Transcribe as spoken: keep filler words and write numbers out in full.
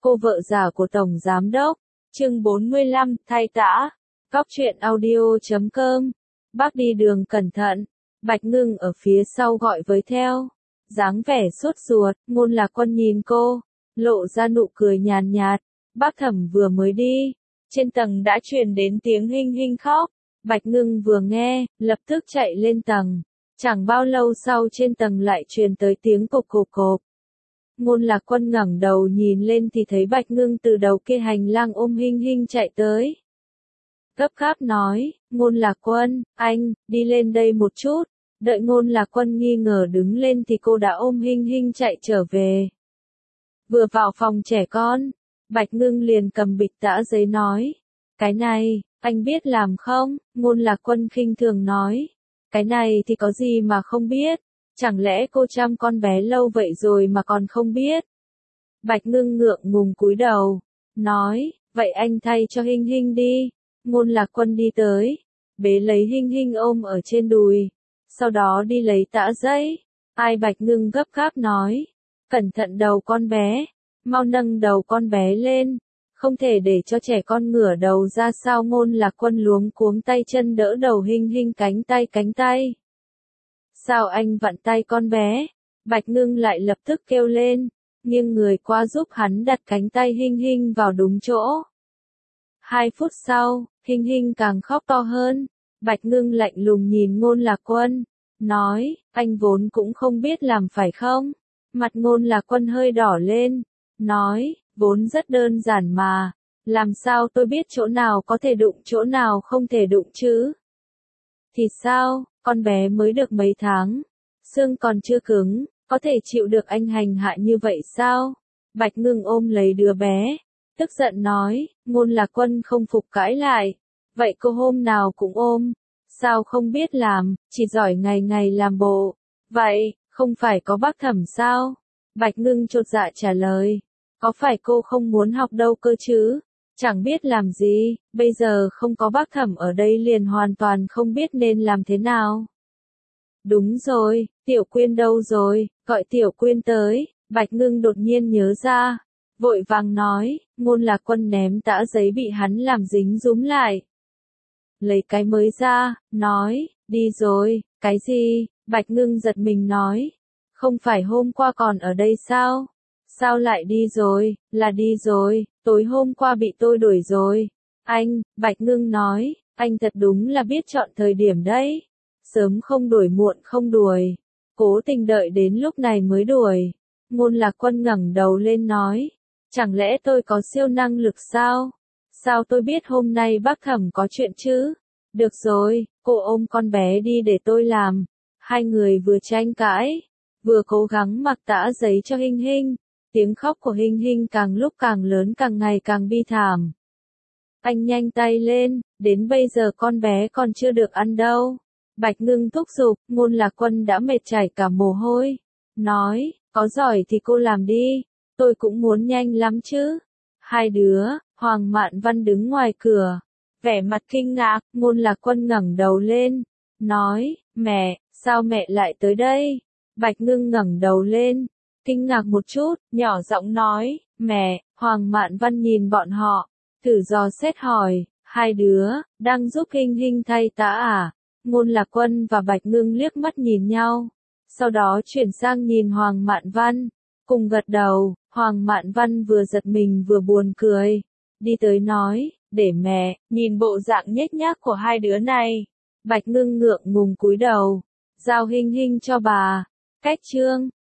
Cô vợ già của Tổng Giám Đốc, chương bốn mươi lăm, thay tã, góc truyện audio chấm com. Bác đi đường cẩn thận, Bạch Ngưng ở phía sau gọi với theo. Dáng vẻ sốt ruột, Ngôn Lạc Quân nhìn cô, lộ ra nụ cười nhàn nhạt. Bác Thẩm vừa mới đi, trên tầng đã truyền đến tiếng hinh hinh khóc. Bạch Ngưng vừa nghe, lập tức chạy lên tầng. Chẳng bao lâu sau trên tầng lại truyền tới tiếng cộp cộp cộp. Ngôn Lạc Quân ngẩng đầu nhìn lên thì thấy Bạch Ngưng từ đầu kia hành lang ôm hinh hinh chạy tới. Gấp gáp nói, Ngôn Lạc Quân, anh, đi lên đây một chút. Đợi Ngôn Lạc Quân nghi ngờ đứng lên thì cô đã ôm hinh hinh chạy trở về. Vừa vào phòng trẻ con, Bạch Ngưng liền cầm bịch tã giấy nói. Cái này, anh biết làm không? Ngôn Lạc Quân khinh thường nói. Cái này thì có gì mà không biết? Chẳng lẽ cô chăm con bé lâu vậy rồi mà còn không biết? Bạch Ngưng ngượng ngùng cúi đầu, nói, vậy anh thay cho hinh hinh đi. Ngôn Lạc Quân đi tới, bế lấy hinh hinh ôm ở trên đùi, sau đó đi lấy tã giấy. Ai? Bạch Ngưng gấp gáp nói, cẩn thận đầu con bé, mau nâng đầu con bé lên, không thể để cho trẻ con ngửa đầu ra. Sao? Ngôn Lạc Quân luống cuống tay chân đỡ đầu hinh hinh, cánh tay cánh tay. Sao anh vặn tay con bé? Bạch Ngưng lại lập tức kêu lên, nghiêng người qua giúp hắn đặt cánh tay hinh hinh vào đúng chỗ. Hai phút sau, hinh hinh càng khóc to hơn. Bạch Ngưng lạnh lùng nhìn Ngôn Lạc Quân, nói, anh vốn cũng không biết làm phải không? Mặt Ngôn Lạc Quân hơi đỏ lên, nói, vốn rất đơn giản mà, làm sao tôi biết chỗ nào có thể đụng chỗ nào không thể đụng chứ? Thì sao, con bé mới được mấy tháng, xương còn chưa cứng, có thể chịu được anh hành hạ như vậy sao? Bạch Ngưng ôm lấy đứa bé, tức giận nói. Ngôn Lạc Quân không phục cãi lại, vậy cô hôm nào cũng ôm, sao không biết làm, chỉ giỏi ngày ngày làm bộ, vậy, không phải có bác Thẩm sao? Bạch Ngưng chột dạ trả lời, có phải cô không muốn học đâu cơ chứ? Chẳng biết làm gì, bây giờ không có bác Thẩm ở đây liền hoàn toàn không biết nên làm thế nào. Đúng rồi, Tiểu Quyên đâu rồi, gọi Tiểu Quyên tới. Bạch Ngưng đột nhiên nhớ ra, vội vàng nói. Ngôn Lạc Quân ném tã giấy bị hắn làm dính rúm lại, lấy cái mới ra, nói, đi rồi. Cái gì? Bạch Ngưng giật mình nói, không phải hôm qua còn ở đây sao? Sao lại đi rồi? Là đi rồi, tối hôm qua bị tôi đuổi rồi. Anh, Bạch Ngưng nói, anh thật đúng là biết chọn thời điểm đấy. Sớm không đuổi muộn không đuổi, cố tình đợi đến lúc này mới đuổi. Ngôn Lạc Quân ngẩng đầu lên nói, chẳng lẽ tôi có siêu năng lực sao? Sao tôi biết hôm nay bác Thẩm có chuyện chứ? Được rồi, cô ôm con bé đi để tôi làm. Hai người vừa tranh cãi, vừa cố gắng mặc tã giấy cho hinh hinh. Tiếng khóc của hinh hinh càng lúc càng lớn, càng ngày càng bi thảm. Anh nhanh tay lên, đến bây giờ con bé còn chưa được ăn đâu. Bạch Ngưng thúc giục. Ngôn Lạc Quân đã mệt chảy cả mồ hôi, nói, có giỏi thì cô làm đi, tôi cũng muốn nhanh lắm chứ. Hai đứa, Hoàng Mạn Văn đứng ngoài cửa, vẻ mặt kinh ngạc. Ngôn Lạc Quân ngẩng đầu lên, nói, mẹ, sao mẹ lại tới đây? Bạch Ngưng ngẩng đầu lên, kinh ngạc một chút, nhỏ giọng nói, mẹ. Hoàng Mạn Văn nhìn bọn họ, thử dò xét hỏi, hai đứa, đang giúp hinh hinh thay tã à? Ngôn Lạc Quân và Bạch Ngưng liếc mắt nhìn nhau, sau đó chuyển sang nhìn Hoàng Mạn Văn, cùng gật đầu. Hoàng Mạn Văn vừa giật mình vừa buồn cười, đi tới nói, để mẹ, nhìn bộ dạng nhếch nhác của hai đứa này. Bạch Ngưng ngượng ngùng cúi đầu, giao hinh hinh cho bà. Cách chương